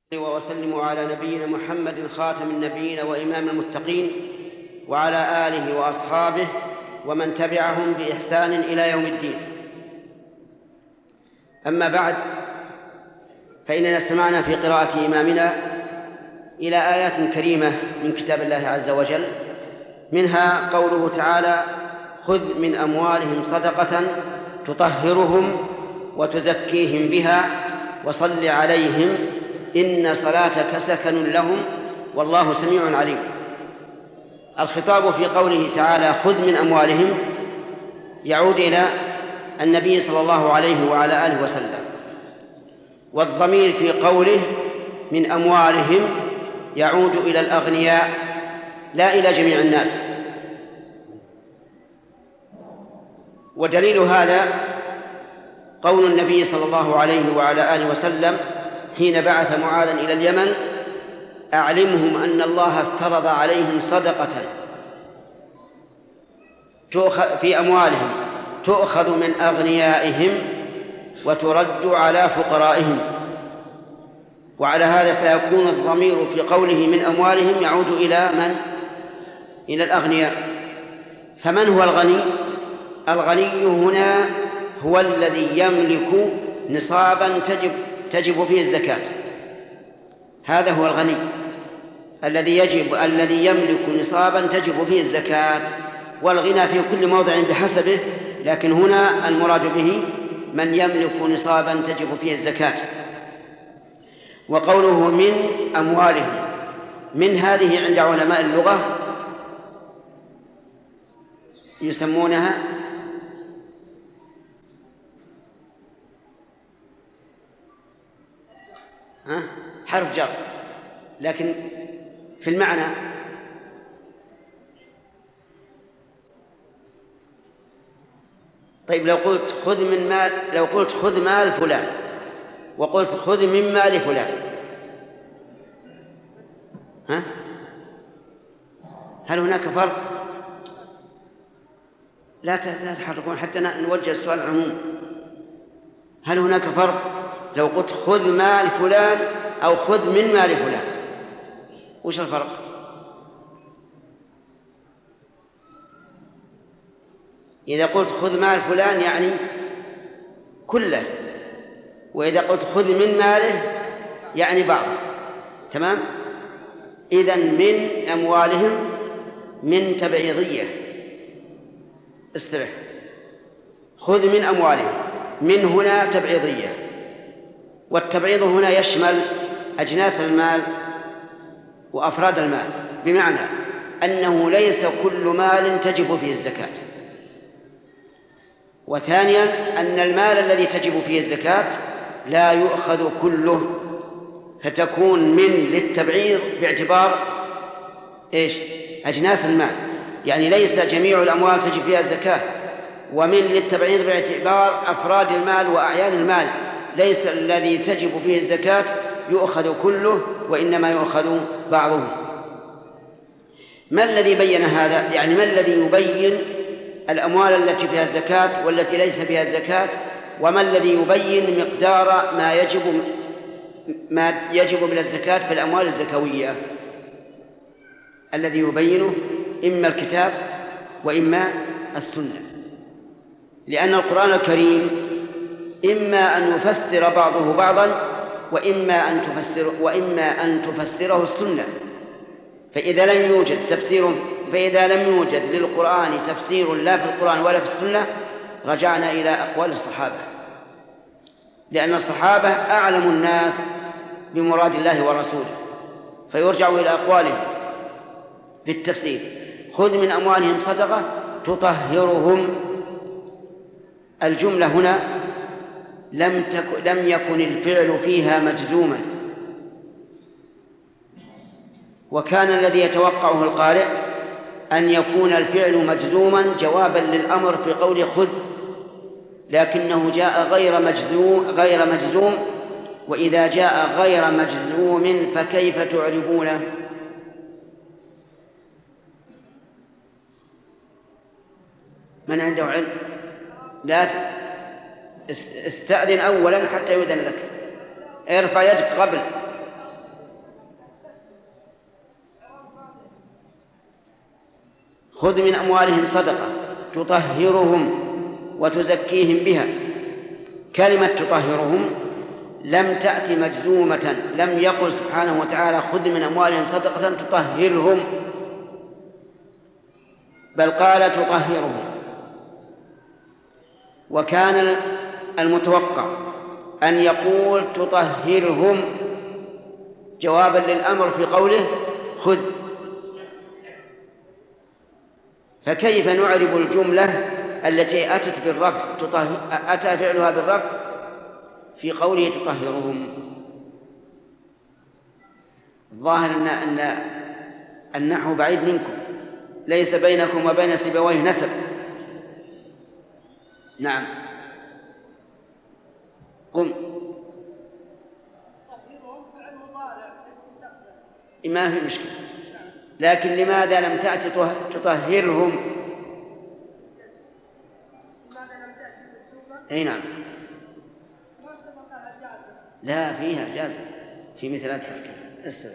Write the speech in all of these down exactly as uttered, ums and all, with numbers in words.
وأسلم على نبينا محمد خاتم النبيين وإمام المتقين وعلى آله وأصحابه ومن تبعهم بإحسان إلى يوم الدين. أما بعد، فإننا استمعنا في قراءة إمامنا إلى آيات كريمة من كتاب الله عز وجل، منها قوله تعالى: خذ من أموالهم صدقة تطهرهم وتزكيهم بها وصل عليهم إن صلاتك سكن لهم والله سميع عليم. الخطاب في قوله تعالى خذ من أموالهم يعود إلى النبي صلى الله عليه وعلى آله وسلم، والضمير في قوله من أموالهم يعود إلى الأغنياء لا إلى جميع الناس. ودليل هذا قول النبي صلى الله عليه وعلى آله وسلم حين بعث معاذا إلى اليمن: أعلمهم أن الله افترض عليهم صدقة في أموالهم تؤخذ من أغنيائهم وترد على فقرائهم. وعلى هذا فيكون الضمير في قوله من أموالهم يعود إلى من؟ إلى الأغنياء. فمن هو الغني؟ الغني هنا هو الذي يملك نصابا تجب تجب فيه الزكاة. هذا هو الغني الذي يجب الذي يملك نصابا تجب فيه الزكاة. والغنى في كل موضع بحسبه، لكن هنا المراد به من يملك نصابا تجب فيه الزكاة. وقوله من أموالهم، من هذه عند علماء اللغة يسمونها ها؟ حرف جر، لكن في المعنى طيب لو قلت خذ من مال لو قلت خذ مال فلان وقلت خذ من مال فلان، ها؟ هل هناك فرق؟ لا تحركون حتى نوجه السؤال العموم. هل هناك فرق لو قلت خذ مال فلان أو خذ من مال فلان؟ وش الفرق؟ إذا قلت خذ مال فلان يعني كله، وإذا قلت خذ من ماله يعني بعضه. تمام؟ إذن من أموالهم من تبعيضية. استرح. خذ من أموالهم، من هنا تبعيضية، والتبعيض هنا يشمل أجناس المال وأفراد المال، بمعنى أنه ليس كل مال تجب فيه الزكاة. وثانيا أن المال الذي تجب فيه الزكاة لا يؤخذ كله، فتكون من للتبعيض باعتبار إيش؟ أجناس المال، يعني ليس جميع الأموال تجب فيها الزكاة. ومن للتبعيض باعتبار أفراد المال وأعيان المال، ليس الذي تجب فيه الزكاة يؤخذ كله، وإنما يؤخذ بعضه. ما الذي بين هذا؟ يعني ما الذي يبين الأموال التي فيها الزكاة والتي ليس فيها الزكاة؟ وما الذي يبين مقدار ما يجب ما يجب من الزكاة في الأموال الزكوية؟ الذي يبينه إما الكتاب وإما السنة، لأن القرآن الكريم إما أن يفسر بعضه بعضا وإما أن تفسر وإما أن تفسره السنة. فإذا لم يوجد تفسير فإذا لم يوجد للقرآن تفسير لا في القرآن ولا في السنة، رجعنا إلى أقوال الصحابة، لأن الصحابة أعلم الناس بمراد الله ورسوله، فيرجع إلى أقوالهم في التفسير. خذ من أموالهم صدقة تطهرهم. الجملة هنا لم تكن لم يكن الفعل فيها مجزوما، وكان الذي يتوقعه القارئ أن يكون الفعل مجزوما جوابا للأمر في قول خذ، لكنه جاء غير مجزوم غير مجزوم وإذا جاء غير مجزوم فكيف تعربونه؟ من عنده علم؟ لا استأذن أولا حتى يؤذن لك. ارفع يدك قبل خذ من أموالهم صدقة تطهرهم وتزكيهم بها. كلمة تطهرهم لم تأتي مجزومة، لم يقل سبحانه وتعالى خذ من أموالهم صدقة تطهرهم، بل قال تطهرهم. وكان المتوقع أن يقول تطهرهم جوابا للأمر في قوله خذ. فكيف نعرب الجملة التي أتت بالرفع أتى فعلها بالرفع في قوله تطهرهم؟ الظاهر أن أن النحو بعيد منكم، ليس بينكم وبين سيبويه نسب. نعم قم. ما في مشكلة، لكن لماذا لم تأتي تطهرهم؟ أي نعم، لا فيها جازم في مثل التركيب. استرح.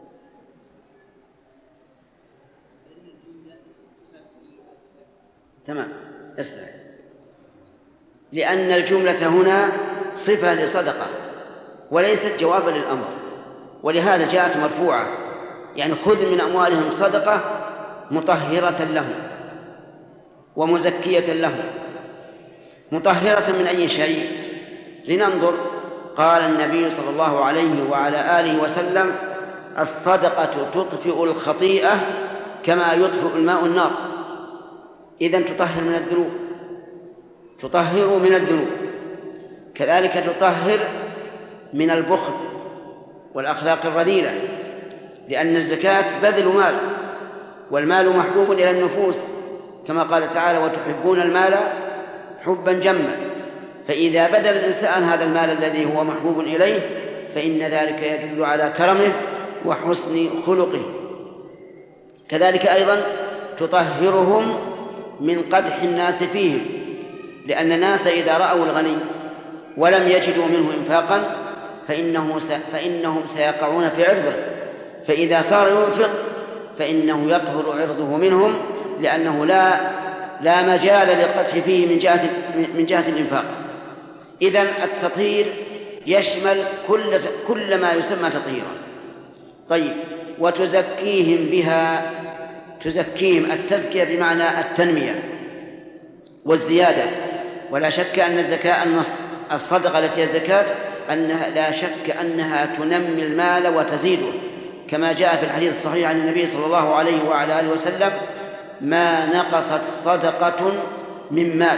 تمام استرح، لأن الجملة هنا صفة لصدقة وليست جوابا للأمر، ولهذا جاءت مرفوعة، يعني خذ من أموالهم صدقة مطهرة لهم ومزكية لهم. مطهرة من أي شيء؟ لننظر. قال النبي صلى الله عليه وعلى آله وسلم الصدقة تطفئ الخطيئة كما يطفئ الماء النار. إذن تطهر من الذنوب، تطهر من الذنوب، كذلك تطهر من البخل والأخلاق الرذيلة، لأن الزكاة بذل مال، والمال محبوب إلى النفوس كما قال تعالى وتحبون المال حبا جما. فإذا بذل الإنسان هذا المال الذي هو محبوب إليه فإن ذلك يدل على كرمه وحسن خلقه. كذلك أيضا تطهرهم من قدح الناس فيهم، لأن الناس إذا رأوا الغني ولم يجدوا منه إنفاقا فإنه س... فإنهم سيقعون في عرضه، فإذا صار ينفق فإنه يطهر عرضه منهم، لأنه لا لا مجال للقدح فيه من جهة من جهة الإنفاق. إذن التطهير يشمل كل كل ما يسمى تطهيرا. طيب، وتزكيهم بها. تزكيهم، التزكية بمعنى التنمية والزيادة، ولا شك أن الزكاة النص الصدقة التي هي الزكاة أنها لا شك أنها تنمي المال وتزيده، كما جاء في الحديث الصحيح عن النبي صلى الله عليه وعلى آله وسلم ما نقصت صدقة من مال،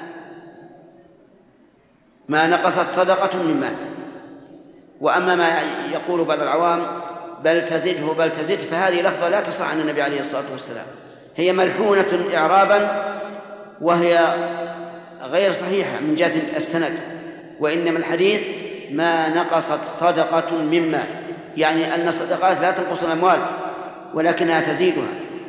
ما نقصت صدقة من مال. وأما ما يقول بعض العوام بل تزده بل تزد، فهذه لفظة لا تصح عن النبي عليه الصلاة والسلام، هي ملحونة إعرابا وهي غير صحيحة من جهة السند، وإنما الحديث ما نقصت صدقة من مال، يعني أن الصدقات لا تنقص الأموال ولكنها تزيدها.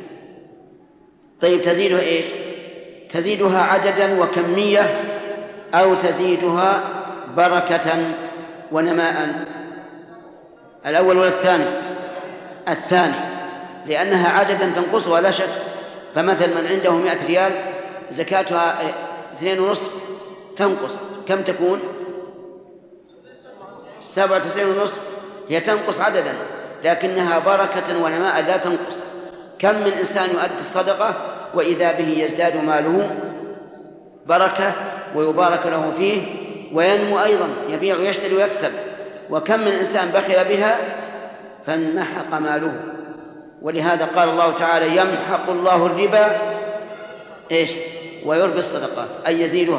طيب تزيدها إيش؟ تزيدها عددا وكمية أو تزيدها بركة ونماء؟ الأول ولا الثاني؟ الثاني، لأنها عددا تنقصها لا شك. فمثل من عنده مئة ريال زكاتها اثنين ونصف تنقص، كم تكون؟ سبعة وتسعين ونصف، هي تنقص عددا لكنها بركة ونماء لا تنقص. كم من إنسان يؤدي الصدقة وإذا به يزداد ماله بركة ويبارك له فيه وينمو أيضا، يبيع ويشتري ويكسب. وكم من إنسان بخل بها فانمحق ماله. ولهذا قال الله تعالى يمحق الله الربا إيش؟ ويربي الصدقات، أي يزيدها.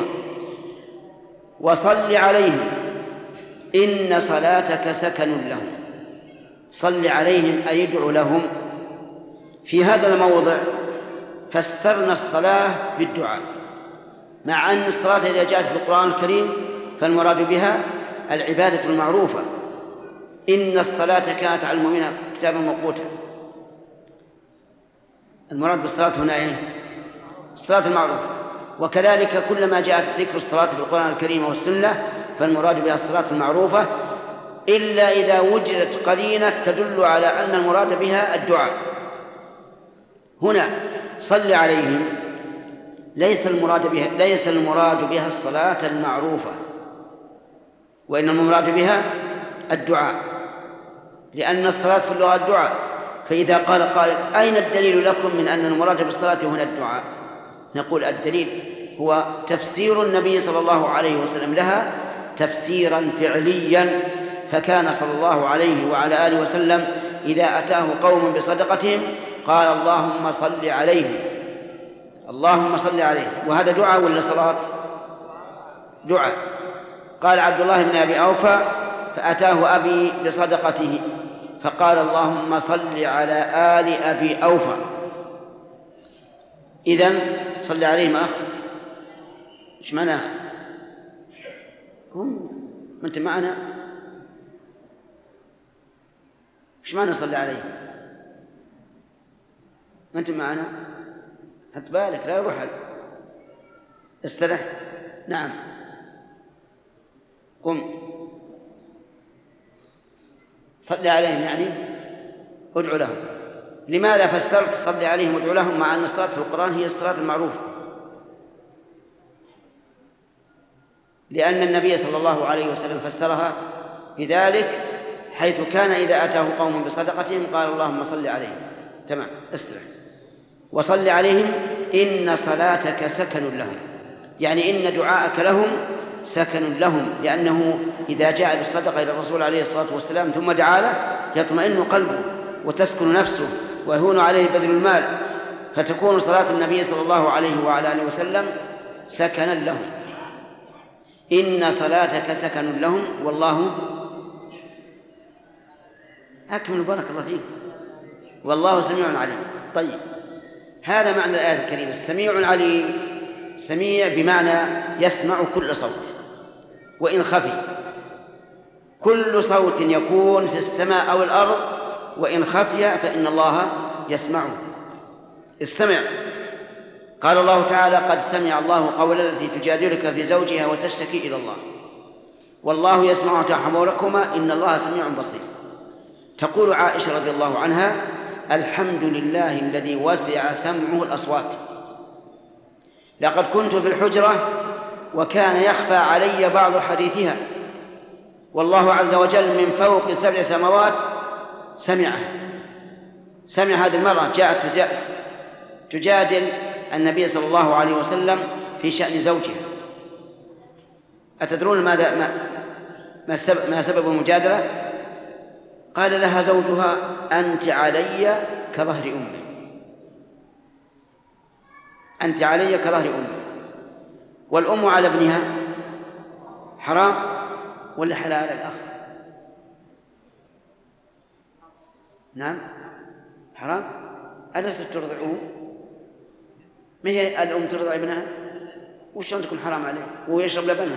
وصل عليهم إن صلاتك سكن لهم. صل عليهم أي ادع لهم. في هذا الموضع فسرنا الصلاة بالدعاء، مع أن الصلاة إذا جاءت في القرآن الكريم فالمراد بها العبادة المعروفة، إن الصلاة كانت على المؤمنين كتابا موقوتا. المراد بالصلاة هنا إيه؟ الصلاة المعروفة. وكذلك كلما جاءت ذكر الصلاة في القرآن الكريم والسنة فالمراد بها الصلاة المعروفة، إلا إذا وجدت قرينة تدل على أن المراد بها الدعاء. هنا صل عليهم ليس المراد بها ليس المراد بها الصلاة المعروفة، وإن المراد بها الدعاء، لأن الصلاة في اللغة الدعاء. فإذا قال قائل أين الدليل لكم من أن المراد بالصلاة هنا الدعاء؟ نقول الدليل هو تفسير النبي صلى الله عليه وسلم لها تفسيرا فعليا، فكان صلى الله عليه وعلى آله وسلم إذا أتاه قوم بصدقتهم قال اللهم صل عليهم، اللهم صل عليهم. وهذا دعاء ولا صلاة؟ دعاء. قال عبد الله بن أبي أوفى فأتاه أبي بصدقته فقال اللهم صل على آل أبي أوفى. إذن صل عليهم أخ، إيش معناه؟ هم ما أنت معنا؟ إيش معنى صل عليه؟ ما أنت معنا؟ حط بالك لا يروح استرح. نعم قم. صل عليهم يعني ادعو لهم. لماذا فسرت صل عليهم وادعو لهم مع أن الصلاة في القرآن هي الصلاة المعروفة؟ لأن النبي صلى الله عليه وسلم فسرها بذلك، حيث كان إذا أتاه قوم بصدقتهم قال اللهم صل عليهم. تمام استرح. وصل عليهم إن صلاتك سكن لهم، يعني إن دعاءك لهم سكن لهم، لأنه إذا جاء بالصدقة إلى الرسول عليه الصلاة والسلام ثم دعا له يطمئن قلبه وتسكن نفسه ويهون عليه بذل المال، فتكون صلاة النبي صلى الله عليه وعلى آله وسلم سكنا لهم. إن صلاتك سكن لهم والله أكمل بارك الله فيك والله سميع عليم. طيب هذا معنى الآية الكريمة. السميع العليم، سميع بمعنى يسمع كل صوت وإن خفي، كل صوت يكون في السماء أو الأرض وإن خفي فإن الله يسمعه. استمع. قال الله تعالى قد سمع الله قول التي تجادلك في زوجها وتشتكي إلى الله والله يسمع تحاوركما إن الله سميع بصير. تقول عائشة رضي الله عنها الحمد لله الذي وسع سمعه الأصوات، لقد كنت في الحجرة وكان يخفى علي بعض حديثها والله عز وجل من فوق سبع سماوات سمعه. سمع هذه المرأة جاءت تجادل النبي صلى الله عليه وسلم في شأن زوجها. أتدرون ماذا ما ما سبب, ما سبب المجادلة؟ قال لها زوجها أنت علي كظهر أمي، أنت علي كظهر أمي. والأم على ابنها حرام ولا حلال الأخ؟ نعم حرام. ألست ترضعه؟ ما هي الأم ترضع ابنها؟ وشلون تكون حرام عليه ويشرب لبنها؟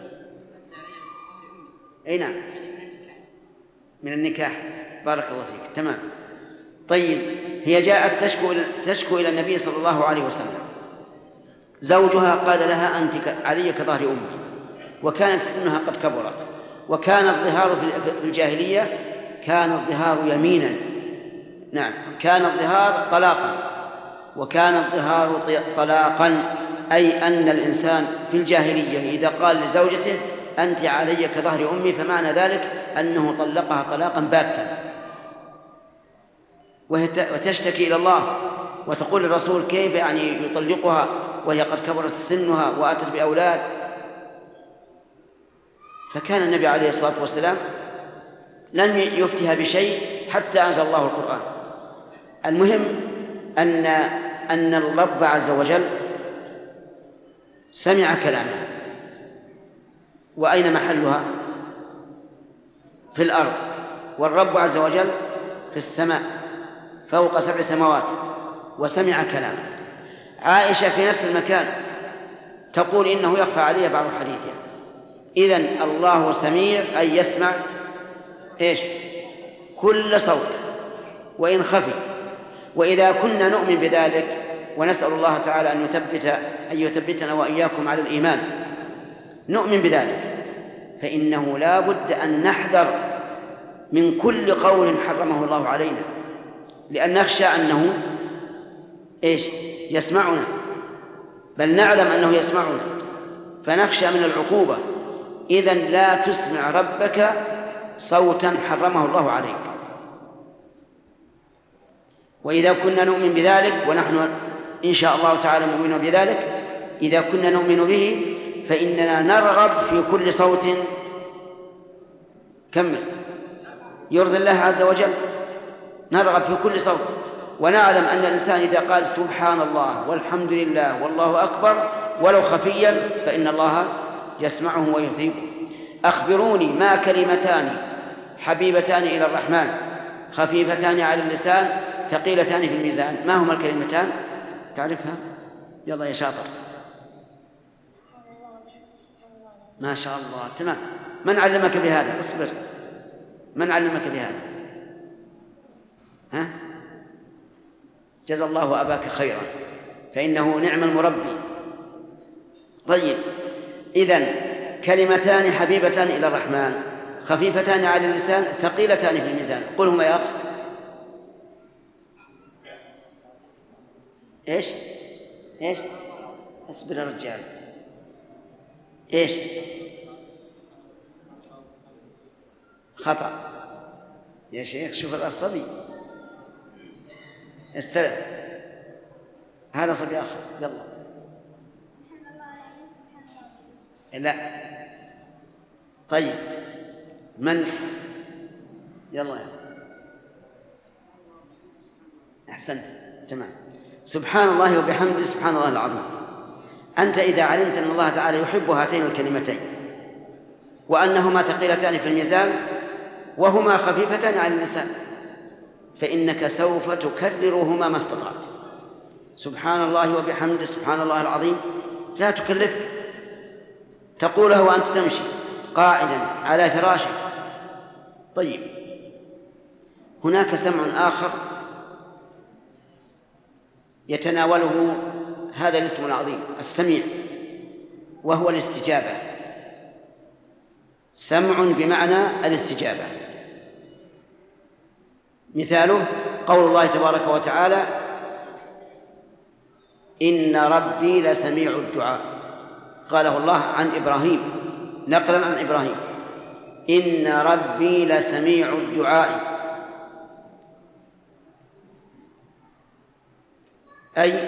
أي نعم من النكاح. بارك الله فيك. تمام. طيب هي جاءت تشكو تشكو إلى النبي صلى الله عليه وسلم. زوجها قال لها أنت علي كظهر أمي، وكانت سنها قد كبرت، وكان الظهار في الجاهلية كان الظهار يمينا. نعم كان الظهار طلاقا، وكان الظهار طلاقا أي أن الإنسان في الجاهلية إذا قال لزوجته أنت علي كظهر أمي فمعنى ذلك أنه طلقها طلاقا باتا، وتشتكي إلى الله وتقول للرسول كيف يعني يطلقها وهي قد كبرت سنها وأتت بأولاد. فكان النبي عليه الصلاة والسلام لم يفتها بشيء حتى أنزل الله القرآن. المهم أن أن الرب عز وجل سمع كلامها. وأين محلها؟ في الأرض، والرب عز وجل في السماء فوق سبع سماوات وسمع كلامها. عائشة في نفس المكان تقول إنه يخفى علي بعض حديثها. إذن الله سميع أي يسمع إيش؟ كل صوت وإن خفي. وإذا كنا نؤمن بذلك ونسأل الله تعالى أن يثبت أن يثبتنا وإياكم على الإيمان، نؤمن بذلك، فإنه لا بد أن نحذر من كل قول حرمه الله علينا، لأن نخشى أنه إيش يسمعنا، بل نعلم أنه يسمعنا، فنخشى من العقوبة. إذن لا تسمع ربك صوتا حرمه الله عليك. وإذا كنا نؤمن بذلك، ونحن إن شاء الله تعالى مؤمنون بذلك، إذا كنا نؤمن به فإننا نرغب في كل صوت كمل يرضي الله عز وجل، نرغب في كل صوت، ونعلم أن الإنسان إذا قال سبحان الله والحمد لله والله أكبر ولو خفيا فإن الله يسمعه ويثيبه. أخبروني ما كلمتان حبيبتان إلى الرحمن خفيفتان على اللسان ثقيلتان في الميزان. ما هما الكلمتان؟ تعرفها؟ يلا يا شاطر. ما شاء الله، تمام. من علمك بهذا؟ اصبر. من علمك بهذا؟ ها؟ جزا الله أباك خيرا، فإنه نعم المربي. طيب، إذن كلمتان حبيبتان إلى الرحمن خفيفتان على اللسان ثقيلتان في الميزان. قل هما يا أخ. إيش؟ إيش؟ اصبر يا رجال. إيش؟ خطأ يا شيخ. شوف الصبي استرع، هذا صبي آخر. يلا. لا. طيب، من؟ يلا يا. أحسنت، تمام. سبحان الله وبحمده سبحان الله العظيم. أنت إذا علمت أن الله تعالى يحب هاتين الكلمتين وأنهما ثقيلتان في الميزان وهما خفيفتان على اللسان، فإنك سوف تكررهما ما استطعت. سبحان الله وبحمده سبحان الله العظيم لا تكلفك، تقوله وأنت تمشي قاعدا على فراشك. طيب، هناك سمع آخر يتناوله هذا الاسم العظيم السميع، وهو الاستجابة. سمع بمعنى الاستجابة. مثاله قول الله تبارك وتعالى إن ربي لسميع الدعاء، قاله الله عن إبراهيم نقلا عن إبراهيم، إن ربي لسميع الدعاء، أي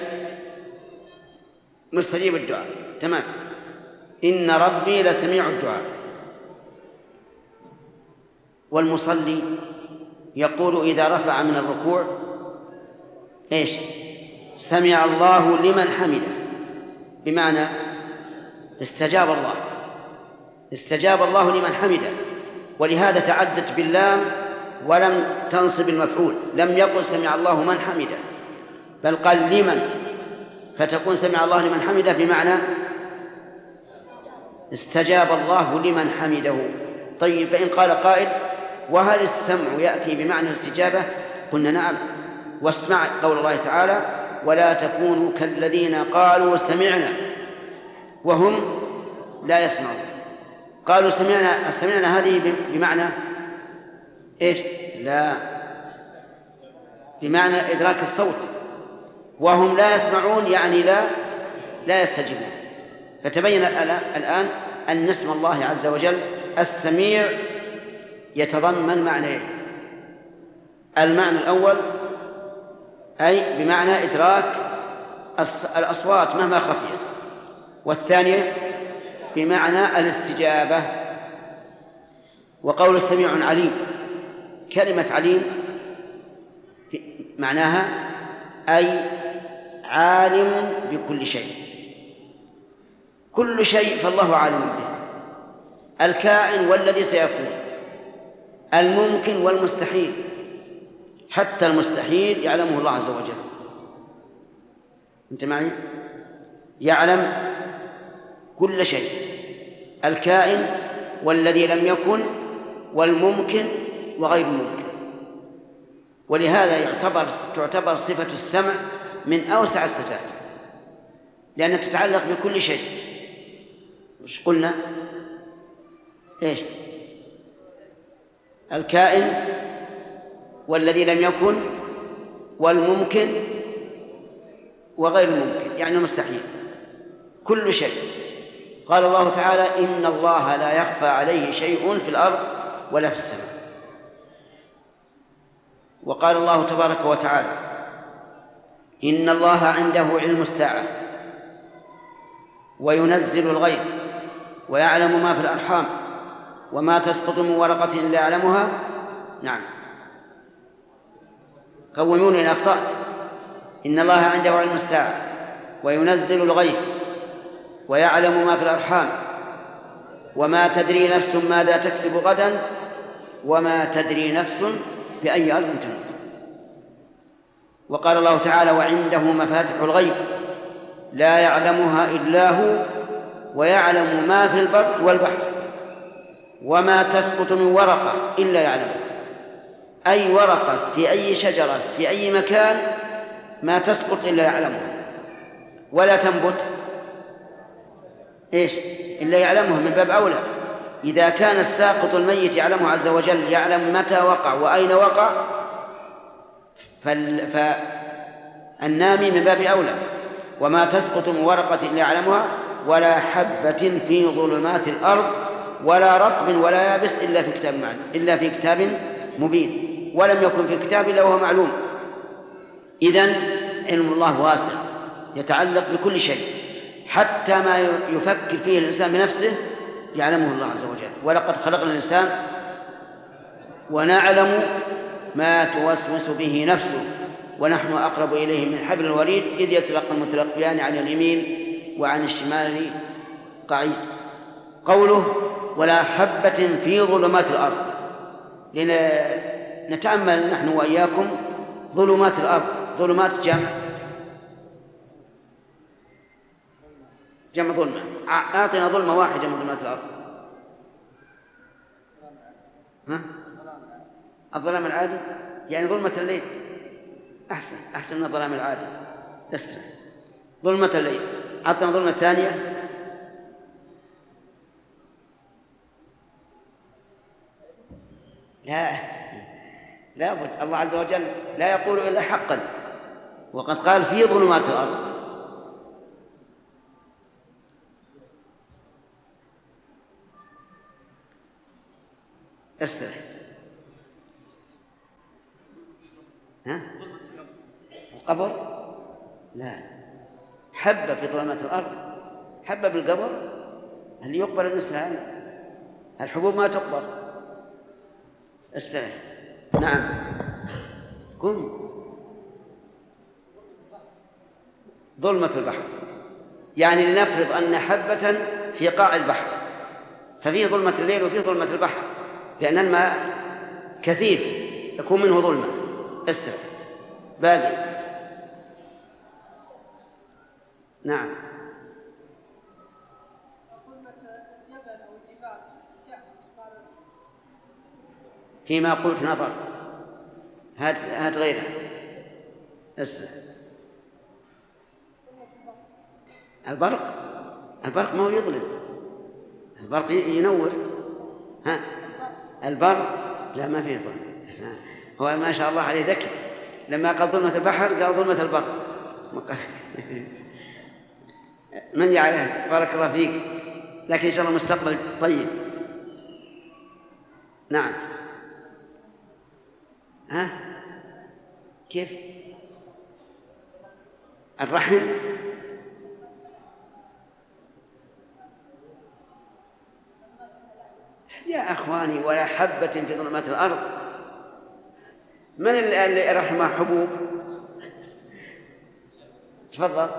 مستجيب الدعاء. تمام. إن ربي لسميع الدعاء. والمصلي يقول إذا رفع من الركوع إيش؟ سمع الله لمن حمده، بمعنى استجاب الله، استجاب الله لمن حمده. ولهذا تعدت باللام ولم تنصب المفعول، لم يقل سمع الله من حمده، بل قال لمن، فتكون سمع الله لمن حمده بمعنى استجاب الله لمن حمده. طيب، فإن قال قائل وهل السمع يأتي بمعنى الاستجابة؟ قلنا نعم. واسمع قول الله تعالى ولا تكونوا كالذين قالوا سمعنا وهم لا يسمعون. قالوا سمعنا، سمعنا هذه بمعنى إيش؟ لا، بمعنى إدراك الصوت، وهم لا يسمعون يعني لا لا يستجيبون. فتبين الآن أن اسم الله عز وجل السميع يتضمن معنيين: المعنى الأول أي بمعنى إدراك الأصوات مهما خفيت، والثانية بمعنى الاستجابة. وقول السميع عليم، كلمة عليم معناها أي عالم بكل شيء، كل شيء فالله عالم به، الكائن والذي سيكون، الممكن والمستحيل، حتى المستحيل يعلمه الله عز وجل. أنت معي؟ يعلم كل شيء، الكائن والذي لم يكن والممكن وغير الممكن. ولهذا يعتبر تعتبر صفة السمع من أوسع الصفات، لأنها تتعلق بكل شيء. وش قلنا؟ إيش؟ الكائن والذي لم يكن والممكن وغير الممكن، يعني مستحيل، كل شيء. قال الله تعالى: إن الله لا يخفى عليه شيء في الأرض ولا في السماء. وقال الله تبارك وتعالى: إن الله عنده علم الساعة وينزل الغيث ويعلم ما في الأرحام وما تسقط من ورقة إلا يعلمها. نعم، قوموني إن أخطأت. إن الله عنده علم الساعة وينزل الغيث ويعلم ما في الأرحام وما تدري نفس ماذا تكسب غدا وما تدري نفس بأي أرض تموت. وقال الله تعالى: وعنده مفاتح الغيب لا يعلمها إلا هو ويعلم ما في البر والبحر وما تسقط من ورقة إلا يعلمها. أي ورقة في أي شجرة في أي مكان ما تسقط إلا يعلمها، ولا تنبت إيش إلا يعلمها، من باب أولى. إذا كان الساقط الميت يعلمه عز وجل، يعلم متى وقع وأين وقع، فالنامي من باب أولى. وما تسقط من ورقة إلا يعلمها ولا حبة في ظلمات الأرض ولا رطب ولا يابس إلا في كتاب معلوم إلا في كتاب مبين. ولم يكن في كتاب إلا وهو معلوم. إذن علم الله واسع يتعلق بكل شيء، حتى ما يفكر فيه الإنسان بنفسه يعلمه الله عز وجل. ولقد خلقنا الإنسان ونعلم ما توسوس به نفسه ونحن أقرب إليه من حبل الوريد إذ يتلقى المتلقيان عن اليمين وعن الشمال قعيد. قوله: ولا حبة في ظلمات الأرض، لنتأمل نحن وإياكم ظلمات الأرض. ظلمات جمع جمع ظلمة. أعطنا ظلمة واحدة من ظلمات الأرض. ها؟ الظلام العادي، يعني ظلمة الليل. أحسن أحسن من الظلام العادي. لست ظلمة الليل. أعطنا ظلمة ثانية. لا لا بد، الله عز وجل لا يقول إلا حقا، وقد قال: في ظلمات الأرض. استرح. ها؟ القبر؟ لا، حبة في ظلمات الأرض. حبة بالقبر اللي يقبل الإنسان، الحبوب ما تقبل. استرح. نعم، كن ظلمة البحر، يعني لنفرض أن حبة في قاع البحر، ففيه ظلمة الليل وفيه ظلمة البحر، لأن الماء كثير يكون منه ظلمة. استرح. باقي. نعم. فيما قلت نظر. هات هات غيرها. استرح. البرق. البرق ما هو يظلم، البرق ينور. ها؟ البرق لا، ما فيه ظلم. هو ما شاء الله عليه ذكي، لما قال ظلمة البحر قال ظلمة البرق. من يعلم؟ بارك الله فيك، لكن إن شاء الله مستقبل طيب. نعم. ها؟ كيف؟ الرحم. يا أخواني، ولا حبة في ظلمات الأرض. من اللي رحمه حبوب؟ تفضل.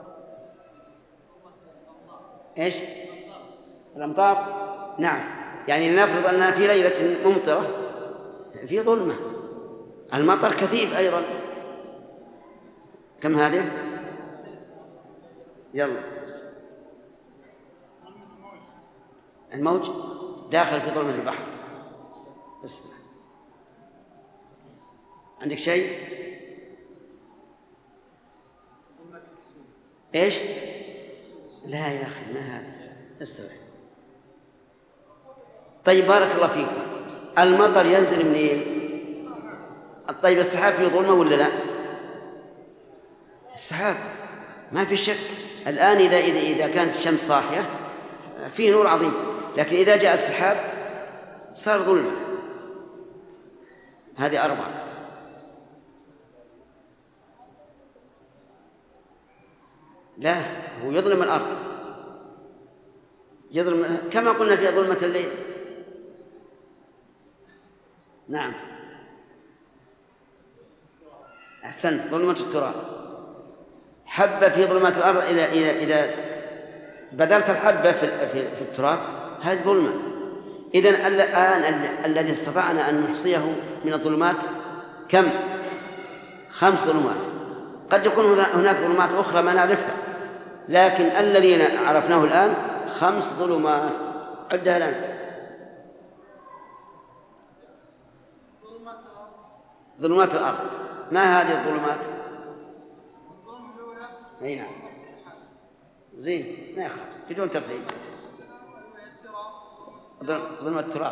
إيش؟ الأمطار. نعم، يعني لنفرض أنها في ليلة ممطرة في ظلمة، المطر كثيف أيضا. كم هذه؟ يلا. الموج داخل في ظلمة البحر. اسمع، عندك شيء؟ إيش؟ لا يا أخي، ما هذا. استوعب. طيب بارك الله فيكم، المطر ينزل منين؟ طيب السحاب فيه ظلمة ولا لا؟ السحاب ما في شك. الآن إذا إذا إذا كانت الشمس صاحية فيه نور عظيم، لكن إذا جاء السحاب صار ظلمة. هذه أربعة. لا، هو يظلم الأرض، يظلم كما قلنا في ظلمة الليل. نعم أحسنت، ظلمة التراب. حبة في ظلمات الأرض، إذا إذا إذا بذرت الحبة في في التراب هذه ظلمة. إذن الآن الذي استطعنا أن نحصيه من الظلمات كم؟ خمس ظلمات. قد يكون هناك ظلمات أخرى ما نعرفها، لكن الذين عرفناه الآن خمس ظلمات. عدها لنا. ظلمات الأرض. ما هذه الظلمات؟ أي نعم زين، ما يخرج بدون ترتيب. ظلمة التراب.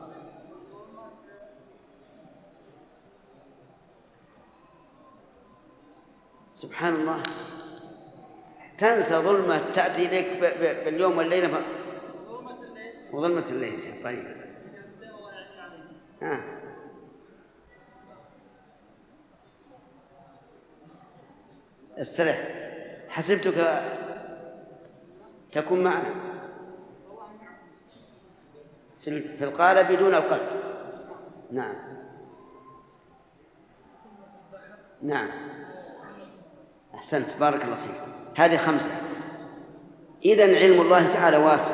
سبحان الله، تنسى ظلمة تأتي إليك باليوم والليلة ف... وظلمة الليل. طيب ها. استرح، حسبتك تكون معنا في القالب بدون القلب. نعم نعم أحسنت، بارك الله فيك. هذه خمسة. إذن علم الله تعالى واسع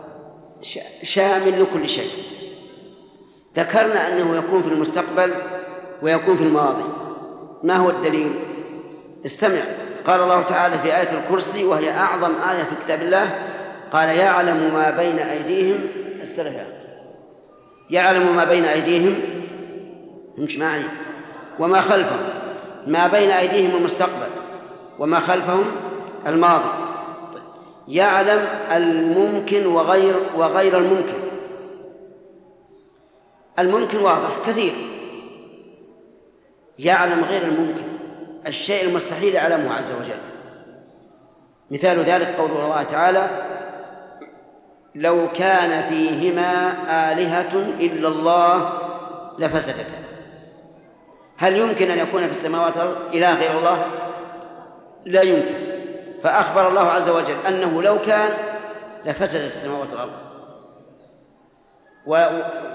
شامل لكل شيء. ذكرنا أنه يكون في المستقبل ويكون في الماضي. ما هو الدليل؟ استمع. قال الله تعالى في آية الكرسي، وهي أعظم آية في كتاب الله، قال يعلم ما بين أيديهم. استرها. يعلم ما بين أيديهم مش معي وما خلفهم. ما بين أيديهم المستقبل وما خلفهم الماضي. يعلم الممكن وغير وغير الممكن. الممكن واضح كثير، يعلم غير الممكن، الشيء المستحيل يعلمه عز وجل. مثال ذلك قول الله تعالى لو كان فيهما آلهة إلا الله لفسدتا. هل يمكن أن يكون في السماوات والأرض إله غير الله؟ لا يمكن. فأخبر الله عز وجل أنه لو كان لفسدت السماوات والأرض، و...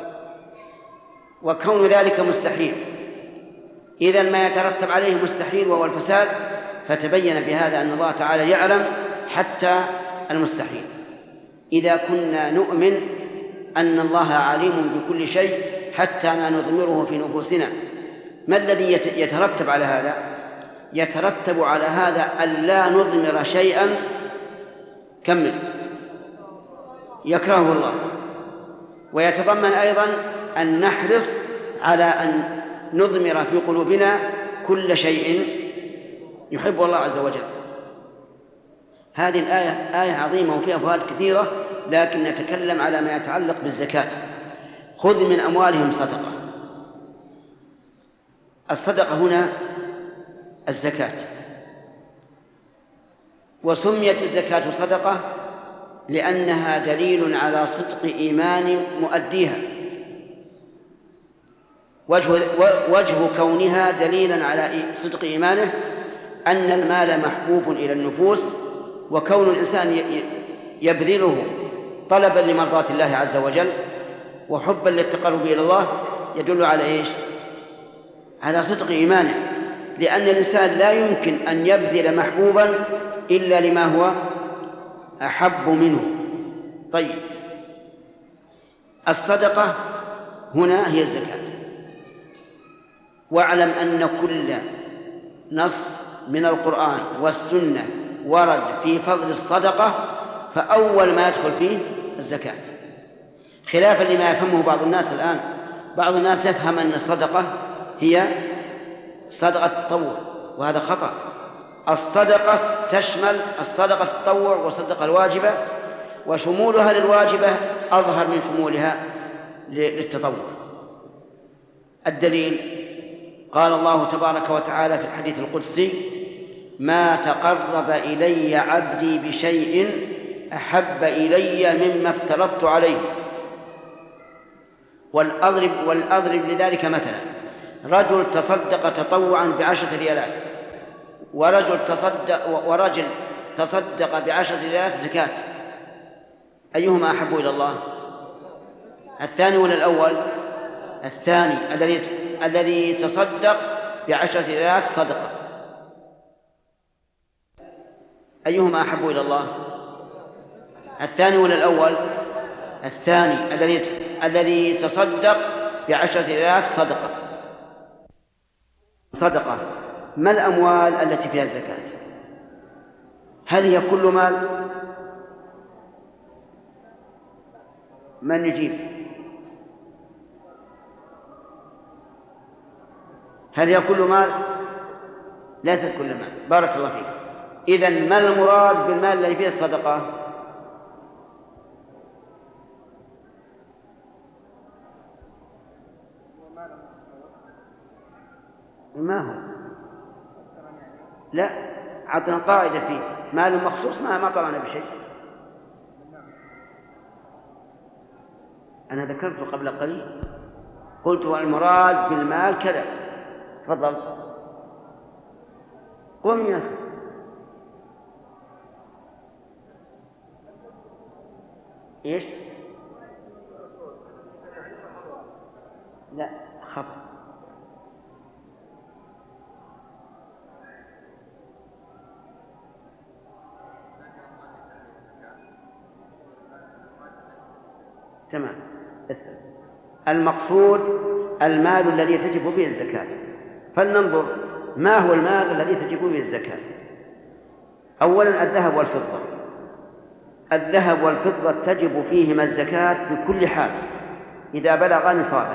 وكون ذلك مستحيل، إذن ما يترتب عليه مستحيل وهو الفساد. فتبين بهذا أن الله تعالى يعلم حتى المستحيل. إذا كنا نؤمن أن الله عليم بكل شيء حتى ما نضمره في نفوسنا، ما الذي يترتب على هذا؟ يترتب على هذا أن لا نضمر شيئا كمل يكرهه الله، ويتضمن أيضا أن نحرص على أن نضمر في قلوبنا كل شيء يحب الله عز وجل. هذه الآية آية عظيمة وفيها فوائد كثيرة، لكن نتكلم على ما يتعلق بالزكاة. خذ من أموالهم صدقة. الصدقة هنا الزكاة، وسميت الزكاة صدقة لأنها دليل على صدق إيمان مؤديها. وجه, وجه كونها دليلا على صدق إيمانه أن المال محبوب إلى النفوس، وكون الإنسان يبذله طلبا لمرضاة الله عز وجل وحبا للتقرب إلى الله يدل على إيش؟ على صدق إيمانه، لأن الإنسان لا يمكن أن يبذل محبوبا إلا لما هو أحب منه. طيب، الصدقة هنا هي الزكاة. واعلم أن كل نص من القرآن والسنة ورد في فضل الصدقة فأول ما يدخل فيه الزكاة، خلافا لما يفهمه بعض الناس الآن. بعض الناس يفهم أن الصدقة هي صدقة التطوع، وهذا خطأ. الصدقة تشمل الصدقة التطوع والصدقة الواجبة، وشمولها للواجبة أظهر من شمولها للتطوع. الدليل قال الله تبارك وتعالى في الحديث القدسي: ما تقرب إلي عبدي بشيء أحب إلي مما افترضت عليه. والأضرب, والأضرب لذلك مثلا: رجل تصدق تطوعا بعشرة ريالات، ورجل تصدق, ورجل تصدق بعشرة ريالات زكاة، أيهما أحب إلى الله؟ الثاني ولا الأول؟ الثاني، الذي الذي تصدق بعشرة ريالات صدقة. أيهما أحب إلى الله؟ الثاني ولا الأول؟ الثاني، الذي الذي تصدق بعشرة ريالات صدقة. صدقة. ما الأموال التي فيها الزكاة؟ هل هي كل مال؟ من يجيب؟ هل هي كل مال؟ ليست كل مال. بارك الله فيك. إذن ما المراد بالمال الذي فيه الصدقة؟ ما هو؟ لا، عطنا قاعدة فيه مال مخصوص ما ما طلعنا بشيء. أنا ذكرت قبل قليل، قلت المراد بالمال كذا. تفضل قم يا أخي. إيش؟ لا، خطأ. تمام. المقصود المال الذي تجب به الزكاة. فلننظر ما هو المال الذي تجب به الزكاة. أولا الذهب والفضة. الذهب والفضة تجب فيهما الزكاة بكل حال إذا بلغ نصابا،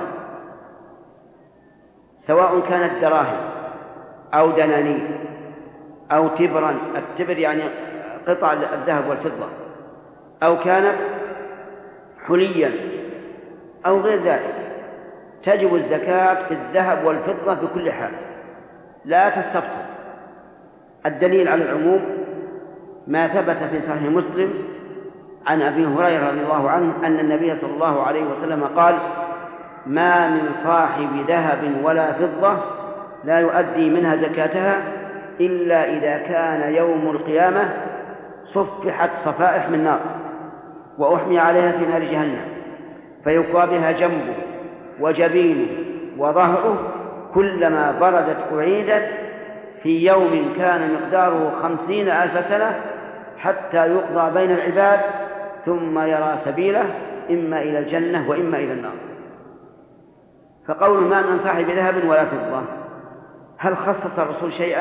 سواء كانت دراهم أو دنانير أو تبرا، التبر يعني قطع الذهب والفضة، أو كانت حليا أو غير ذلك، تجب الزكاة في الذهب والفضة بكل حال، لا تستفصل. الدليل على العموم ما ثبت في صحيح مسلم عن أبي هريرة رضي الله عنه أن النبي صلى الله عليه وسلم قال: ما من صاحب ذهب ولا فضة لا يؤدي منها زكاتها إلا إذا كان يوم القيامة صفحت صفائح من نار وأحمي عليها في نار جهنم، فيكوى بها جنبه وجبينه وظهره، كلما بردت أعيدت، في يوم كان مقداره خمسين ألف سنة، حتى يقضى بين العباد ثم يرى سبيله إما إلى الجنة وإما إلى النار. فقول ما من صاحب ذهب ولا فضة، هل خصص الرسول شيئا؟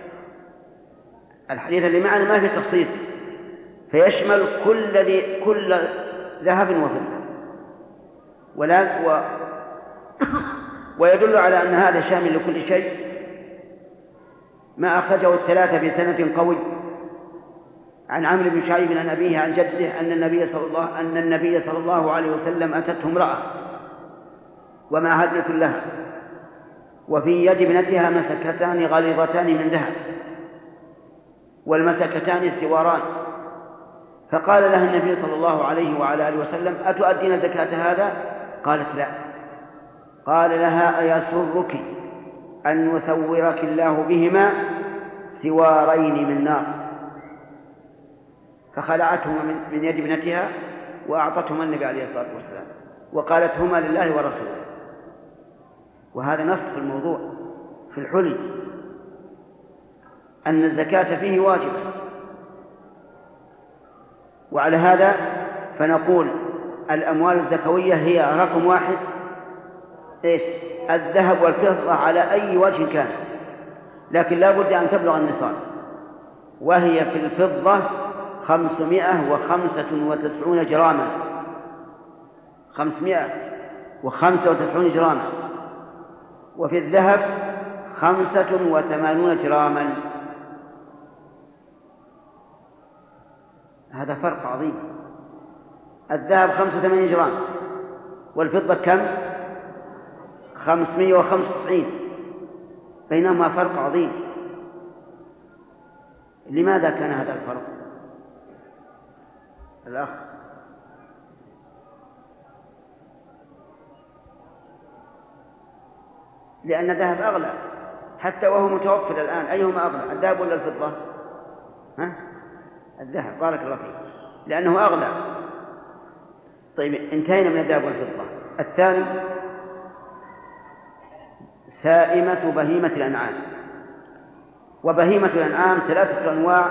الحديث اللي معنا ما في تخصيص، فيشمل كل ذي كل ذهب وفضة، ولا و ويدل على أن هذا شامل لكل شيء ما أخرجه الثلاثة بسند قوي عن عمرو بن شعيب عن أبيه عن جده أن النبي صلى الله أن النبي صلى الله عليه وسلم أتته امرأة ومعها ابنة لها، وفي يد ابنتها مسكتان غليظتان من ذهب، والمسكتان سواران، فقال لها النبي صلى الله عليه وعلى آله وسلم: أتؤدين زكاة هذا؟ قالت: لا. قال لها: أيسرك أن يسورك الله بهما سوارين من نار؟ فخلعتهما من يد ابنتها وأعطتهما النبي عليه الصلاة والسلام، وقالت: هما لله ورسوله. وهذا نص في الموضوع في الحلي أن الزكاة فيه واجبة. وعلى هذا فنقول الأموال الزكوية هي رقم واحد إيش؟ الذهب والفضة على أي وجه كانت، لكن لا بد أن تبلغ النصاب، وهي في الفضة خمسمائة وخمسة وتسعون جراما، خمسمائة وخمسة وتسعون جراما، وفي الذهب خمسة وثمانون جراما. هذا فرق عظيم. الذهب خمسة وثمانين جرام والفضة كم؟ خمسمائة وخمسة وتسعين، بينهما فرق عظيم. لماذا كان هذا الفرق؟ الأخ لأن الذهب أغلى حتى وهو متوفر الآن. أيهما أغلى، الذهب ولا الفضة؟ ها؟ الذهب، بارك الله فيك، لأنه أغلى. طيب انتهينا من الذهب والفضة. الثاني سائمة بهيمة الأنعام. وبهيمة الأنعام ثلاثة أنواع،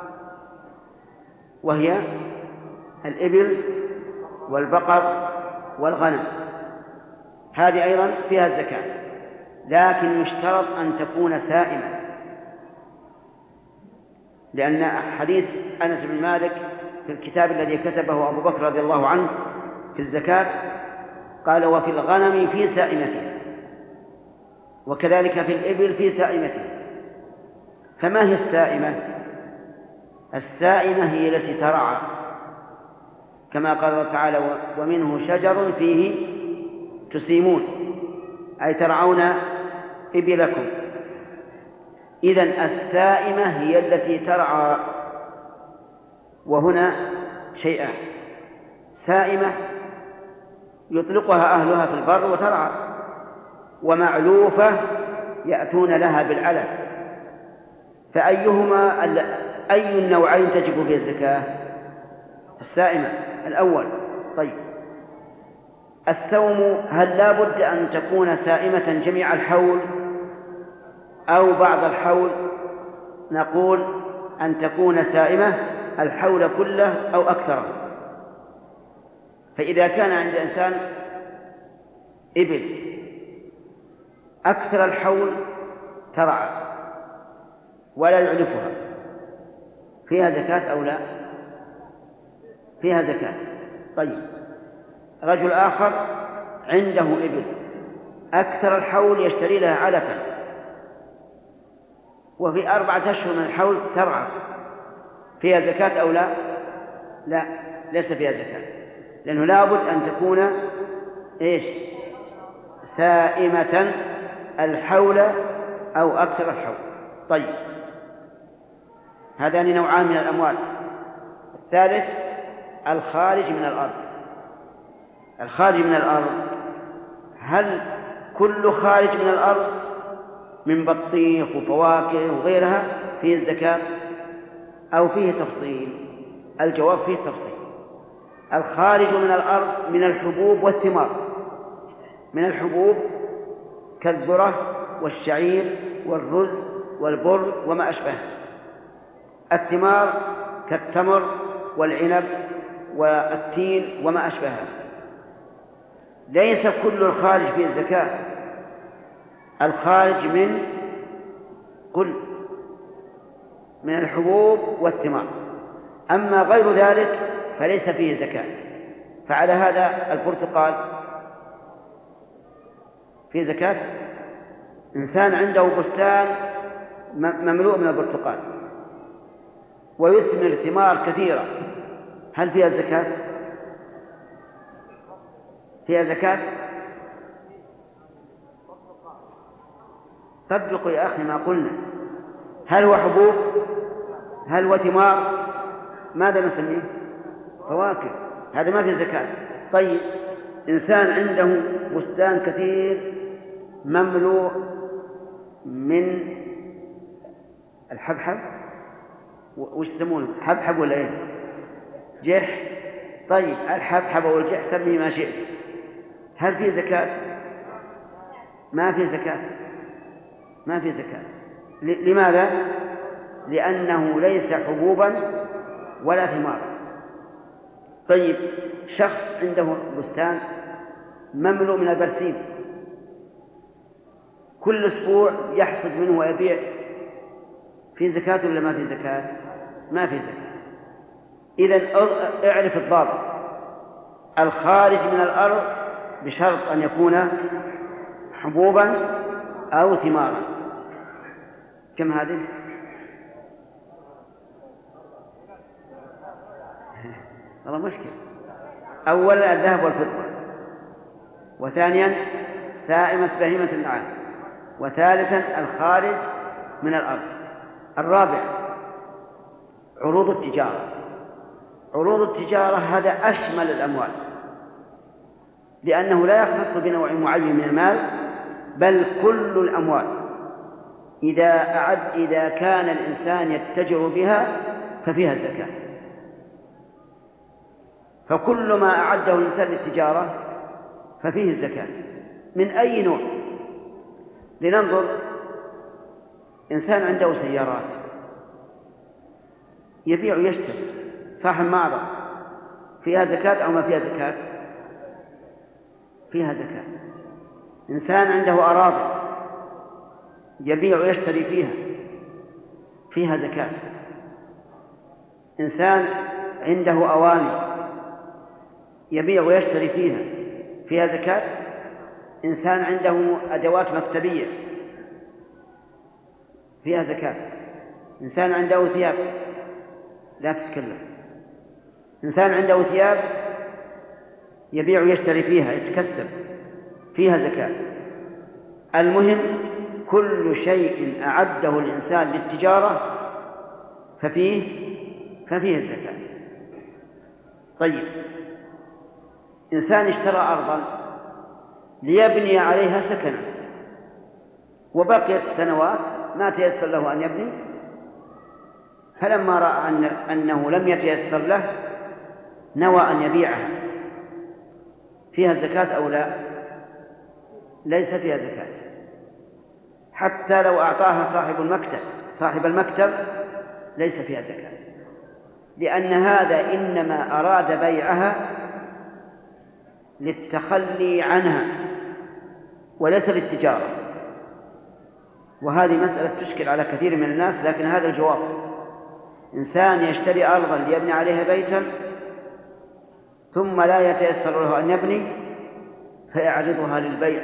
وهي الإبل والبقر والغنم، هذه أيضا فيها الزكاة، لكن يشترط أن تكون سائمة، لأن حديث أنس بن مالك في الكتاب الذي كتبه أبو بكر رضي الله عنه في الزكاة قال: وفي الغنم في سائمتها، وكذلك في الإبل في سائمتها. فما هي السائمة؟ السائمة هي التي ترعى، كما قال الله تعالى: ومنه شجر فيه تسيمون، أي ترعون إبلكم. إذن السائمة هي التي ترعى. وهنا شيئان: سائمة يطلقها أهلها في البر وترعى، ومعلوفة يأتون لها بالعلف. فأيهما أي النوعين تجب فيه الزكاة؟ السائمة الأول. طيب السوم، هل لا بد أن تكون سائمة جميع الحول أو بعض الحول؟ نقول أن تكون سائمة الحول كله أو أكثره. فإذا كان عند إنسان إبل أكثر الحول ترعى ولا يعلفها، فيها زكاة أو لا؟ فيها زكاة. طيب رجل آخر عنده إبل أكثر الحول يشتري لها علفا، وفي أربعة أشهر من الحول ترعى، فيها زكاة أو لا؟ لا، ليس فيها زكاة، لأنه لابد أن تكون إيش؟ سائمة الحول أو أكثر الحول. طيب هذان نوعان من الأموال. الثالث الخارج من الأرض. الخارج من الأرض، هل كل خارج من الأرض من بطيخ وفواكه وغيرها فيه الزكاة أو فيه تفصيل؟ الجواب فيه تفصيل. الخارج من الأرض من الحبوب والثمار. من الحبوب كالذرة والشعير والرز والبر وما أشبهه. الثمار كالتمر والعنب والتين وما أشبهه. ليس كل الخارج فيه الزكاة، الخارج من كل من الحبوب والثمار، أما غير ذلك فليس فيه زكاة. فعلى هذا البرتقال فيه زكاة. إنسان عنده بستان مملوء من البرتقال ويثمر ثمار كثيرة، هل فيها زكاة؟ فيها زكاة؟ طبقوا يا أخي ما قلنا. هل هو حبوب؟ هل هو ثمار؟ ماذا نسميه؟ فواكه، هذا ما في زكاة. طيب إنسان عنده بستان كثير مملوء من الحبحب، وش يسمونه؟ حبحب ولا إيه؟ جح. طيب الحبحب والجح سميه ما شئت، هل في زكاة؟ ما في زكاة، ما في زكاة. لماذا؟ لأنه ليس حبوبا ولا ثمارا. طيب شخص عنده بستان مملوء من البرسيم، كل أسبوع يحصد منه ويبيع، في زكاة ولا ما في زكاة؟ ما في زكاة. إذن اعرف الضابط: الخارج من الأرض بشرط أن يكون حبوبا أو ثمارا. كم هذه؟ والله مشكلة. أولا الذهب والفضة، وثانيا سائمة بهيمة الأنعام، وثالثا الخارج من الأرض. الرابع عروض التجارة. عروض التجارة هذا أشمل الأموال، لأنه لا يختص بنوع معين من المال، بل كل الأموال إذا أعد إذا كان الإنسان يتجر بها ففيها الزكاة. فكل ما أعده الإنسان للتجارة ففيه الزكاة من أي نوع. لننظر، إنسان عنده سيارات يبيع ويشتري، صاحب معرض، فيها زكاة أو ما فيها زكاة؟ فيها زكاة. إنسان عنده أراضي يبيع ويشتري فيها، فيها زكاة. إنسان عنده أواني يبيع ويشتري فيها، فيها زكاة. إنسان عنده أدوات مكتبية فيها زكاة. إنسان عنده ثياب، لا تتكلم، إنسان عنده ثياب يبيع ويشتري فيها، يتكسب، فيها زكاة. المهم كل شيء أعده الإنسان للتجارة ففيه ففيه الزكاة. طيب، إنسان اشترى أرضا ليبني عليها سكنا، وبقيت السنوات ما تيسر له أن يبني، فلما رأى أن أنه لم يتيسر له نوى أن يبيعها، فيها الزكاة أو لا؟ ليس فيها زكاة. حتى لو أعطاها صاحب المكتب صاحب المكتب ليس فيها زكاة، لأن هذا إنما أراد بيعها للتخلي عنها وليس للتجارة. وهذه مسألة تشكل على كثير من الناس، لكن هذا الجواب: إنسان يشتري أرضا ليبني عليها بيتا ثم لا يتيسر له أن يبني فيعرضها للبيع،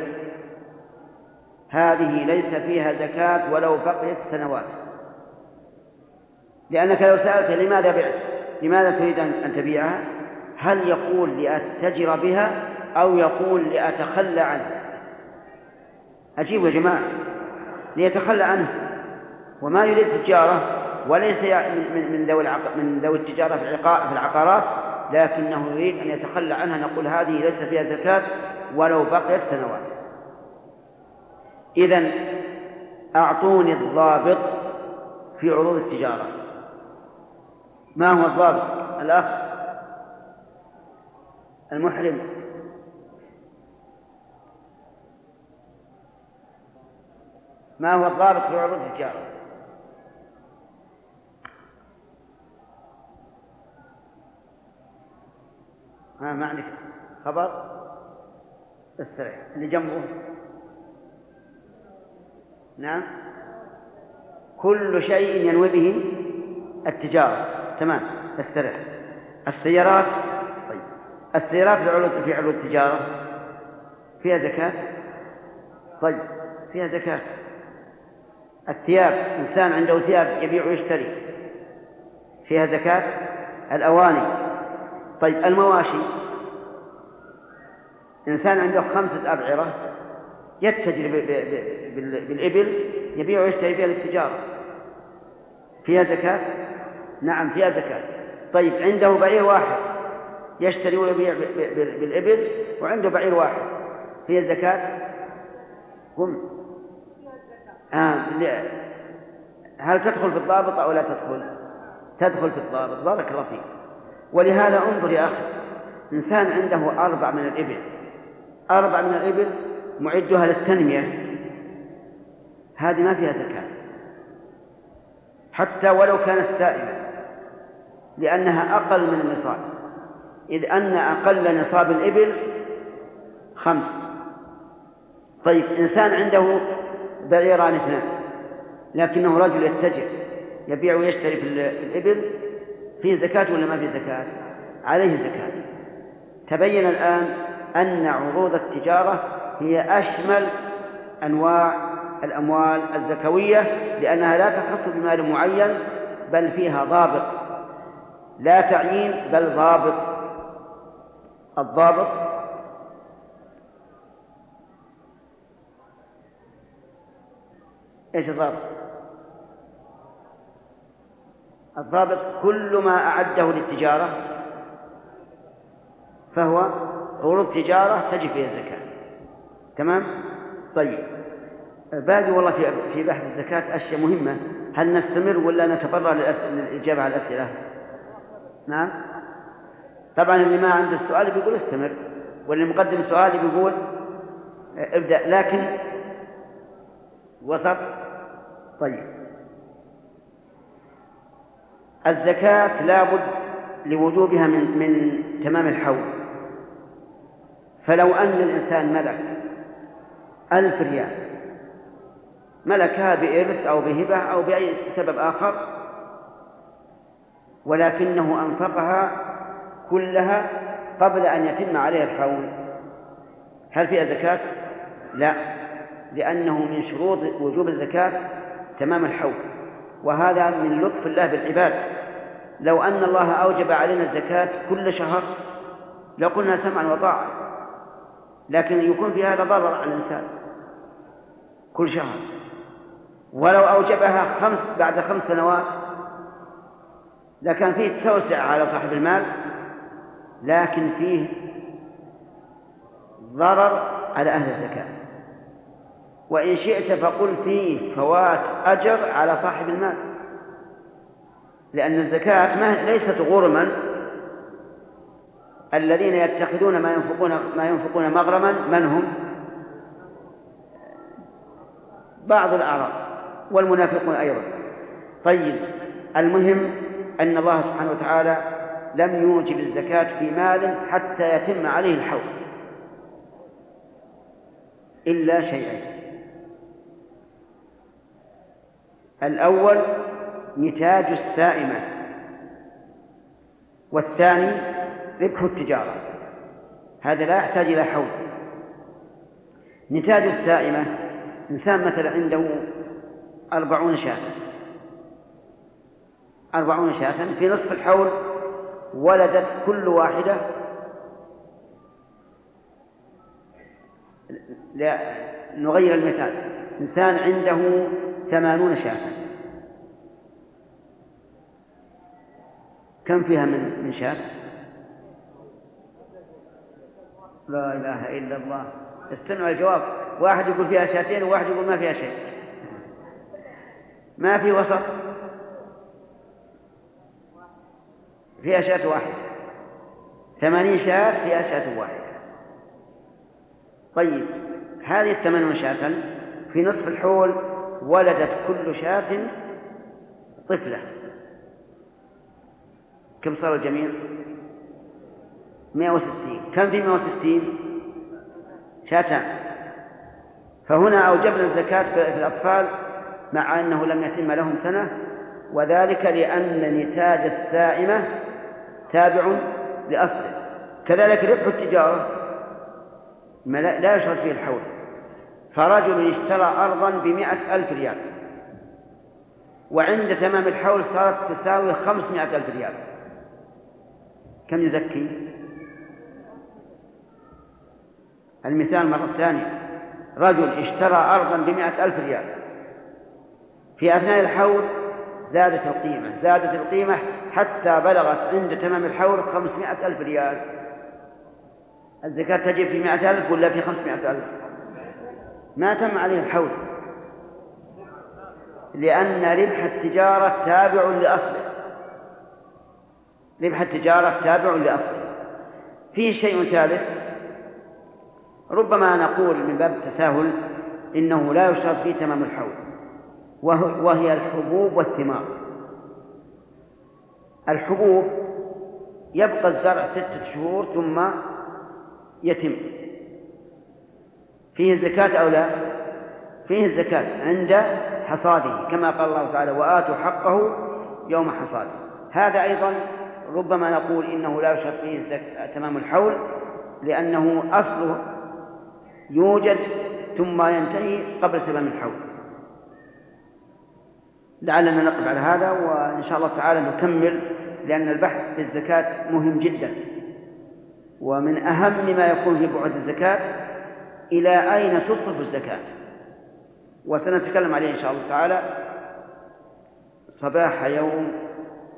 هذه ليس فيها زكاة ولو بقيت سنوات. لأنك لو سألت لماذا بعت، لماذا تريد أن تبيعها، هل يقول لأتجر بها أو يقول لأتخلى عنها؟ أجيبوا يا جماعة، ليتخلى عنها، وما يريد تجارة وليس من ذوي من ذوي التجارة في العقارات، لكنه يريد أن يتخلى عنها. نقول هذه ليس فيها زكاة ولو بقيت سنوات. إذن أعطوني الضابط في عروض التجارة. ما هو الضابط؟ الأخ المحرم. ما هو الضابط في عروض التجارة؟ ها، ما عندك خبر؟ استريح. اللي جنبه. نعم، كل شيء ينوي به التجارة. تمام، استريح. السيارات. طيب، السيارات العروض في عروض التجارة فيها زكاة؟ طيب، فيها زكاة. الثياب، إنسان عنده ثياب يبيع ويشتري، فيها زكاة. الأواني. طيب، المواشي، إنسان عنده خمسة أبعرة يتجر بالإبل يبيع ويشتري فيها للتجارة، فيها زكاة؟ نعم، فيها زكاة. طيب، عنده بعير واحد يشتري ويبيع بالإبل وعنده بعير واحد، فيها زكاة؟ قم. آه. هل تدخل في الضابط أو لا تدخل؟ تدخل في الضابط. بارك الله فيك. ولهذا انظر يا أخي، إنسان عنده أربع من الإبل أربع من الإبل معدها للتنمية، هذه ما فيها زكاة حتى ولو كانت سائمة، لأنها أقل من النصاب، إذ أن أقل نصاب الإبل خمس. طيب، إنسان عنده بعيران اثنان لكنه رجل يتجر يبيع ويشتري في الإبل، فيه زكاة ولا ما فيه زكاة؟ عليه زكاة. تبين الآن أن عروض التجارة هي أشمل أنواع الأموال الزكوية، لأنها لا تختص بمال معين بل فيها ضابط، لا تعيين بل ضابط. الضابط إيش الضابط؟ الضابط كل ما أعده للتجارة فهو عروض تجارة تجب فيها الزكاة. تمام؟ طيب، باقي والله في في بحث الزكاة أشياء مهمة. هل نستمر ولا نتفرغ للإجابة على الأسئلة؟ نعم. طبعا اللي ما عنده السؤال بيقول استمر، واللي مقدم سؤالي بيقول ابدأ، لكن وسط. طيب، الزكاة لا بد لوجوبها من من تمام الحول. فلو أن الإنسان ملك ألف ريال، ملكها بإرث أو بهبة أو بأي سبب آخر، ولكنه أنفقها كلها قبل أن يتم عليها الحول، هل فيها زكاة؟ لا، لأنه من شروط وجوب الزكاة تمام الحول، وهذا من لطف الله بالعباد. لو أن الله أوجب علينا الزكاة كل شهر لقلنا سمعا وطاعة، لكن يكون في هذا ضرر على الإنسان كل شهر. ولو أوجبها خمس بعد خمس سنوات لكان فيه التوسع على صاحب المال، لكن فيه ضرر على أهل الزكاة. وإن شئت فقل فيه فوات أجر على صاحب المال، لأن الزكاة ما ليست غرما. الذين يتخذون ما ينفقون ما ينفقون مغرما من هم؟ بعض الأعراب والمنافقون أيضا. طيب، المهم أن الله سبحانه وتعالى لم يوجب الزكاة في مال حتى يتم عليه الحول إلا شيئين: الأول نتاج السائمة، والثاني ربح التجارة. هذا لا يحتاج إلى حول. نتاج السائمة: إنسان مثلا عنده أربعون شاة أربعون شاة في نصف الحول ولدت كل واحدة، لا نغير المثال، إنسان عنده ثمانون شاة، كم فيها من من شاة؟ لا إله إلا الله. استمعوا الجواب، واحد يقول فيها شاتين وواحد يقول ما فيها شيء، ما في وسط، فيها شاة واحدة. ثمانين شاة فيها شاة واحدة. طيب، هذه الثمانون شاة في نصف الحول ولدت كل شاة طفلة، كم صار الجميع؟ مئة وستين. كم في مئة وستين؟ شاتان. فهنا أوجبنا الزكاة في الأطفال مع أنه لم يتم لهم سنة، وذلك لأن نتاج السائمة تابع لأصله. كذلك ربح التجارة لا يشرط فيه الحول. فرجل اشترى أرضا بمئة ألف ريال، وعند تمام الحول صارت تساوي خمسمائة ألف ريال، كم يزكي؟ المثال مرة ثانية: رجل اشترى أرضا بمئة ألف ريال، في أثناء الحول زادت القيمة زادت القيمة حتى بلغت عند تمام الحول خمسمائة ألف ريال. الزكاة تجب في مئة ألف ولا في خمسمائة ألف؟ ما تم عليه الحول، لأن ربح التجارة تابع لأصله. ربح التجارة تابع لأصله. فيه شيء ثالث ربما نقول من باب التساهل إنه لا يشترط فيه تمام الحول، وهي الحبوب والثمار. الحبوب يبقى الزرع ستة شهور ثم يتم، فيه الزكاة أو لا؟ فيه الزكاة عند حصاده، كما قال الله تعالى: وآتوا حقه يوم حصاده. هذا أيضا ربما نقول إنه لا يشرط فيه تمام الحول، لأنه أصله يوجد ثم ينتهي قبل تمام الحول. لعلنا نقف على هذا، وإن شاء الله تعالى نكمل، لأن البحث في الزكاة مهم جدا، ومن أهم ما يكون في بعد الزكاة إلى أين تصرف الزكاة، وسنتكلم عليه إن شاء الله تعالى صباح يوم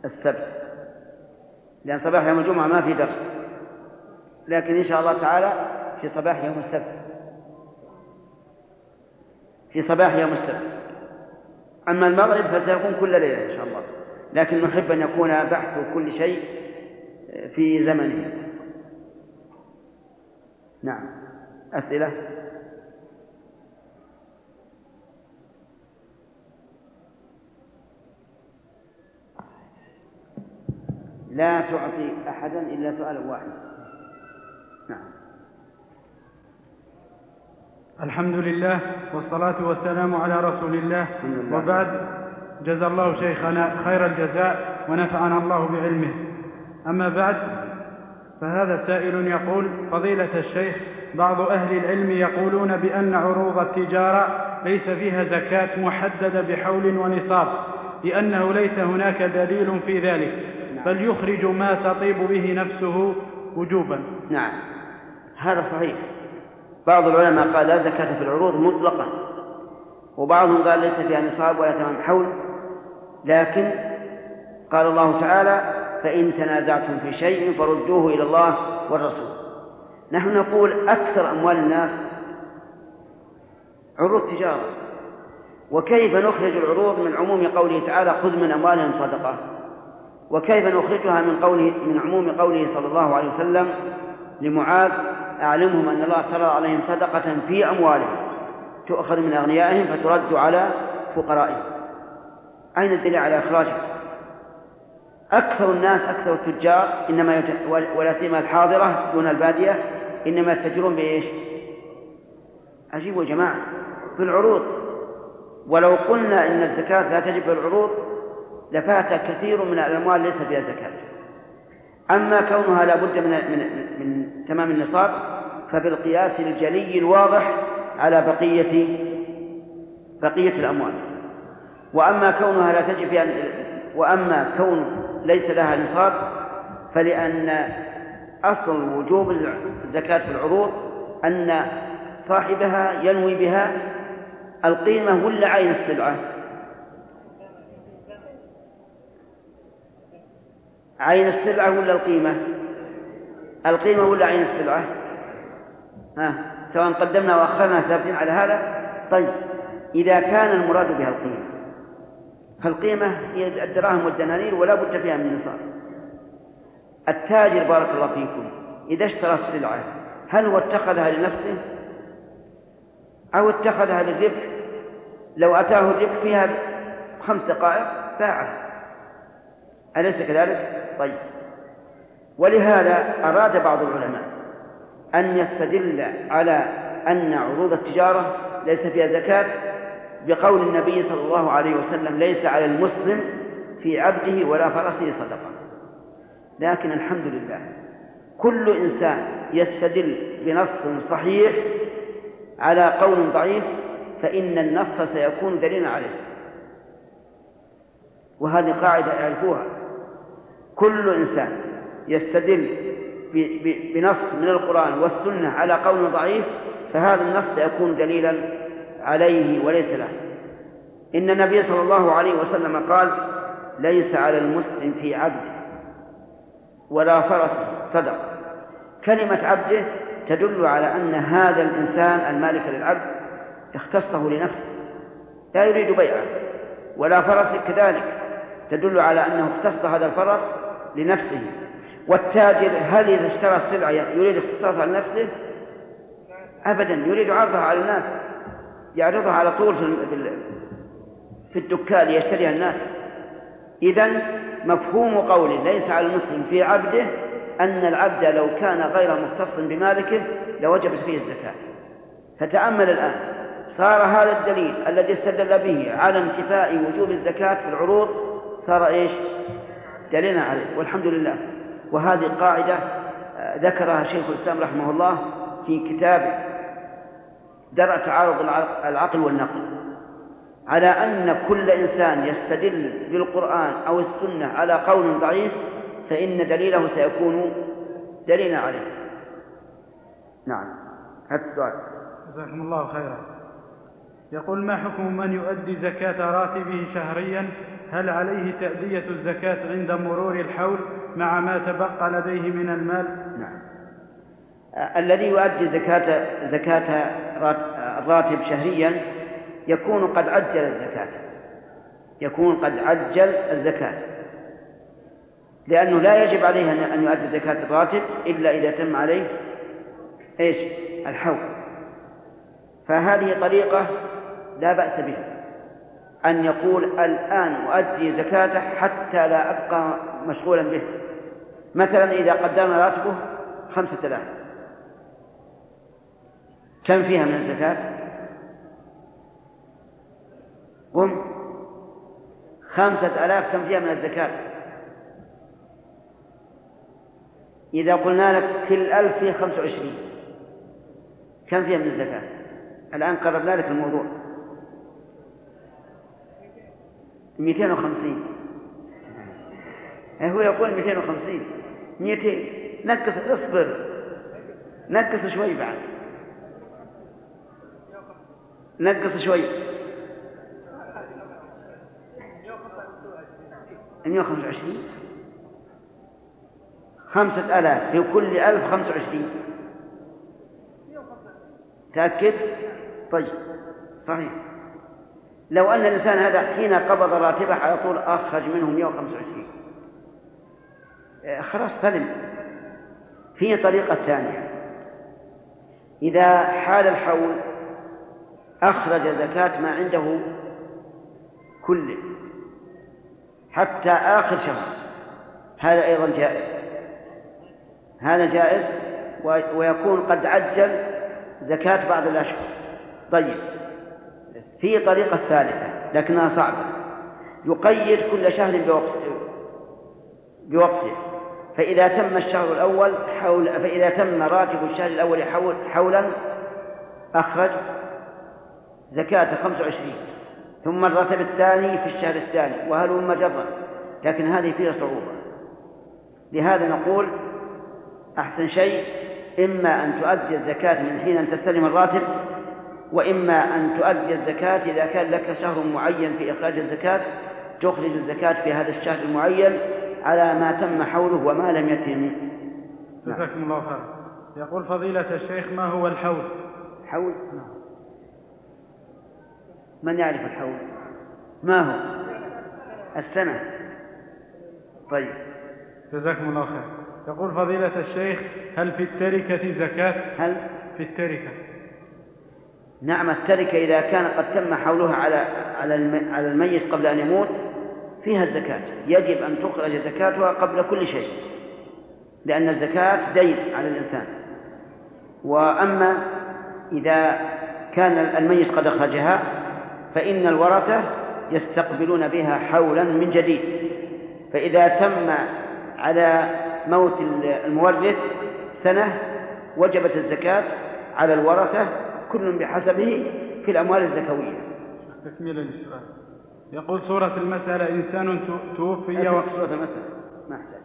السبت، لأن صباح يوم الجمعة ما في درس، لكن إن شاء الله تعالى في صباح يوم السبت في صباح يوم السبت. أما المغرب فسيكون كل ليلة إن شاء الله، لكن نحب أن يكون بحث كل شيء في زمنه. نعم. أسئلة؟ لا تعطي أحدا إلا سؤالا واحدا. نعم. الحمد لله والصلاة والسلام على رسول الله، وبعد، جزا الله شيخنا خير الجزاء ونفعنا الله بعلمه. أما بعد، فهذا سائل يقول: فضيلة الشيخ، بعض أهل العلم يقولون بأن عروض التجارة ليس فيها زكاة محددة بحول ونصاب، لأنه ليس هناك دليل في ذلك، بل يخرج ما تطيب به نفسه وجوبا. نعم، هذا صحيح. بعض العلماء قال لا زكاة في العروض مطلقا، وبعضهم قال ليس فيها نصاب ولا تمام حول، لكن قال الله تعالى: فإن تنازعتم في شيء فردوه إلى الله والرسول. نحن نقول أكثر أموال الناس عروض تجارة، وكيف نخرج العروض من عموم قوله تعالى: خذ من أموالهم صدقة؟ وكيف نخرجها من قوله من عموم قوله صلى الله عليه وسلم لمعاذ: أعلمهم أن الله افترض عليهم صدقة في أموالهم تؤخذ من أغنيائهم فترد على فقرائهم؟ أين الدليل على إخراجها؟ أكثر الناس، أكثر التجار إنما يت... ولا سيما الحاضرة دون البادية، إنما يتجرون بإيش؟ عجيب يا جماعة، بالعروض. ولو قلنا إن الزكاة لا تجب بالعروض لفات كثير من الأموال ليس فيها زكاة. أما كونها لا بد من, من, من تمام النصاب فبالقياس الجلي الواضح على بقية بقية الأموال. وأما كونها لا تجب فيها، وأما كون ليس لها نصاب فلأن أصل وجوب الزكاة في العروض أن صاحبها ينوي بها القيمة ولا عين السلعة؟ عين السلعة ولا القيمة؟ القيمة ولا عين السلعة؟ ها، سواء قدمنا وأخرنا ثابتين على هذا. طيب، إذا كان المراد بها القيمة فالقيمة هي الدراهم والدنانير ولا بد فيها من نصاب. التاجر بارك الله فيكم إذا اشترى السلعة هل هو اتخذها لنفسه أو اتخذها للربح؟ لو أتاه الربح فيها خمس دقائق باعها، أليس كذلك؟ طيب، ولهذا أراد بعض العلماء أن يستدل على أن عروض التجارة ليس فيها زكاة بقول النبي صلى الله عليه وسلم: ليس على المسلم في عبده ولا فرسه صدقة. لكن الحمد لله كل إنسان يستدل بنص صحيح على قول ضعيف فإن النص سيكون دليلا عليه، وهذه قاعدة يعرفوها. كل إنسان يستدل بنص من القرآن والسنة على قول ضعيف فهذا النص سيكون دليلا عليه وليس له. إن النبي صلى الله عليه وسلم قال: ليس على المسلم في عبده ولا فرسه صدقة. كلمة عبده تدل على أن هذا الإنسان المالك للعبد اختصه لنفسه لا يريد بيعه، ولا فرسه كذلك تدل على أنه اختص هذا الفرس لنفسه. والتاجر هل إذا اشترى السلعة يريد اختصاصها لنفسه؟ أبدا، يريد عرضها على الناس، يعرضها على طول في الدكان ليشتريها الناس. إذن مفهوم قول ليس على المسلم في عبده أن العبد لو كان غير مختص بمالكه لوجبت فيه الزكاة. فتأمل الآن، صار هذا الدليل الذي استدل به على انتفاء وجوب الزكاة في العروض صار إيش؟ دليلنا عليه، والحمد لله. وهذه قاعدة ذكرها شيخ الإسلام رحمه الله في كتابه درء تعارض العقل والنقل، على أن كل إنسان يستدل بالقرآن أو السنة على قول ضعيف فإن دليله سيكون دليلا عليه. نعم، هذا السؤال. جزاكم الله خيرا. يقول: ما حكم من يؤدي زكاة راتبه شهريا؟ هل عليه تأدية الزكاة عند مرور الحول مع ما تبقى لديه من المال؟ نعم. الذي يؤدي زكاة زكاة الراتب شهريا يكون قد عجل الزكاة يكون قد عجل الزكاة لأنه لا يجب عليه أن يؤدي زكاة الراتب إلا إذا تم عليه إيش؟ الحول. فهذه طريقة لا بأس بها، أن يقول الآن أؤدي زكاته حتى لا أبقى مشغولا به. مثلا إذا قدرنا راتبه خمسة آلاف، كم فيها من الزكاة؟ قم خمسة آلاف كم فيها من الزكاة؟ إذا قلنا لك كل ألف فيه خمسة وعشرين، كم فيها من الزكاة؟ الآن قربنا لك الموضوع. مئتين وخمسين. هو يقول مئتين وخمسين، مئتين نقص، اصبر نقص شوي بعد، نقص شوي، مئة وخمسة وعشرين، خمسة آلاف في كل ألف خمسة وعشرين. تأكد؟ طيب صحيح. لو أن الإنسان هذا حين قبض راتبه على طول أخرج منه مئة وخمسة وعشرين، خلاص سلم. في طريقة ثانية، إذا حال الحول أخرج زكاة ما عنده كله حتى آخر شهر، هذا أيضا جائز، هذا جائز ويكون قد عجل زكاة بعض الأشهر. طيب، في طريقة ثالثة لكنها صعبة، يقيد كل شهر بوقت بوقته، فإذا تم الشهر الأول حول فإذا تم راتب الشهر الأول حول حولا أخرج زكاة خمسة وعشرين، ثم الراتب الثاني في الشهر الثاني، وهلم جرا. لكن هذه فيها صعوبة، لهذا نقول أحسن شيء إما أن تؤدي الزكاة من حين أن تستلم الراتب، وإما أن تؤدي الزكاة إذا كان لك شهر معين في إخراج الزكاة، تخرج الزكاة في هذا الشهر المعين على ما تم حوله وما لم يتم. جزاكم الله خير. يقول فضيلة الشيخ: ما هو الحول؟ حول؟ نعم. من يعرف الحول؟ ما هو؟ السنة. طيب جزاكم الله خير. يقول فضيلة الشيخ: هل في التركة زكاة؟ هل في التركة؟ نعم، التركة إذا كان قد تم حولها على على الميت قبل أن يموت فيها الزكاة، يجب أن تخرج زكاتها قبل كل شيء، لأن الزكاة دين على الإنسان. وأما إذا كان الميت قد أخرجها فإن الورثة يستقبلون بها حولا من جديد، فإذا تم على موت المورث سنة وجبت الزكاة على الورثة كل بحسبه في الأموال الزكوية. تكميلا للسؤال، يقول: سورة المسألة: إنسان توفي و... سورة المسألة ما أحتاج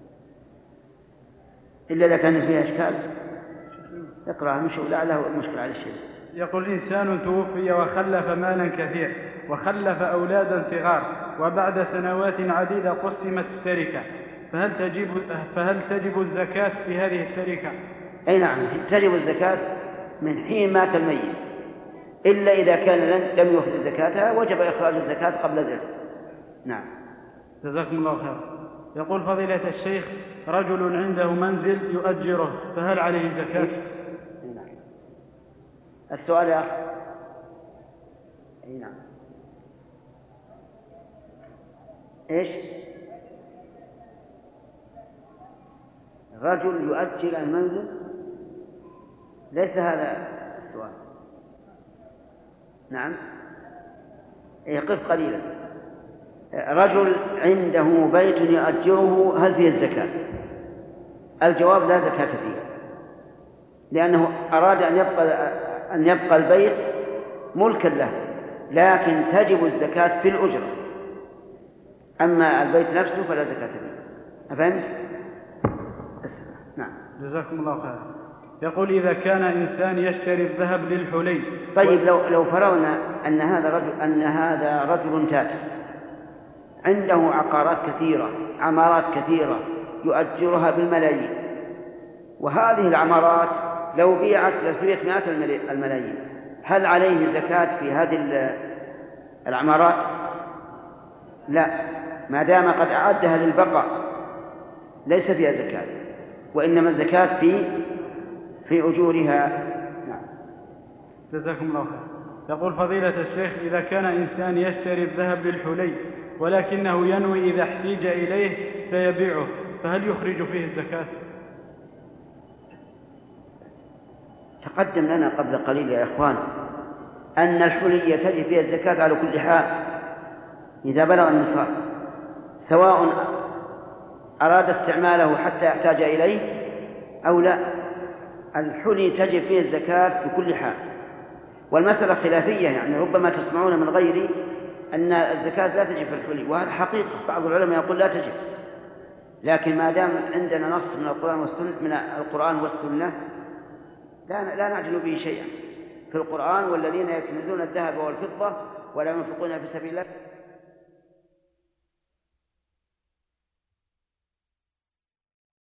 إلا إذا كان فيها إشكال اقرأ، مش لا له المشكلة على الشيء. يقول: إنسان توفي وخلف مالا كثير وخلف أولادا صغار، وبعد سنوات عديدة قسمت التركة، فهل تجب فهل تجب الزكاة في هذه التركة؟ أي نعم، تجب الزكاة من حين مات الميت، إلا إذا كان لم يخرج زكاتها وجب إخراج الزكاة قبل الإرث. نعم. جزاكم الله خير. يقول فضيلة الشيخ: رجل عنده منزل يؤجره، فهل عليه زكاة؟ نعم. السؤال يا أخي. أي نعم. إيش؟ رجل يؤجر المنزل، ليس هذا السؤال. نعم. يقف قليلا. رجل عنده بيت يؤجره، هل فيه الزكاة؟ الجواب: لا زكاة فيه، لأنه أراد أن يبقى أن يبقى البيت ملكا له، لكن تجب الزكاة في الأجرة، أما البيت نفسه فلا زكاة فيه. أفهمت؟ نعم. جزاكم الله خير. يقول: إذا كان إنسان يشتري الذهب للحلي. طيب لو لو فرضنا أن هذا رجل أن هذا رجل تاجر عنده عقارات كثيرة، عمارات كثيرة يؤجرها بالملايين، وهذه العمارات لو بيعت لسويت مئات الملايين، هل عليه زكاة في هذه العمارات؟ لا، ما دام قد أعدها للبقاء ليس فيها زكاة، وإنما الزكاة في في أجورها. نعم. جزاكم الله خير. يقول فضيلة الشيخ: إذا كان إنسان يشتري الذهب للحلي ولكنه ينوي إذا احتيج إليه سيبيعه، فهل يخرج فيه الزكاة؟ تقدم لنا قبل قليل يا إخوان أن الحلي تجب فيها الزكاة على كل حال إذا بلغ النصاب، سواء أراد استعماله حتى يحتاج إليه أو لا، الحلي تجب فيه الزكاة بكل حال. والمسألة خلافية، يعني ربما تسمعون من غيري أن الزكاة لا تجب في الحلي، وهذا حقيقة، بعض العلماء يقول لا تجب، لكن ما دام عندنا نص من القرآن والسنة من القرآن والسنة لا لا نعجل به شيئا في القرآن: والذين يكنزون الذهب والفضة ولا ينفقونها في سبيل الله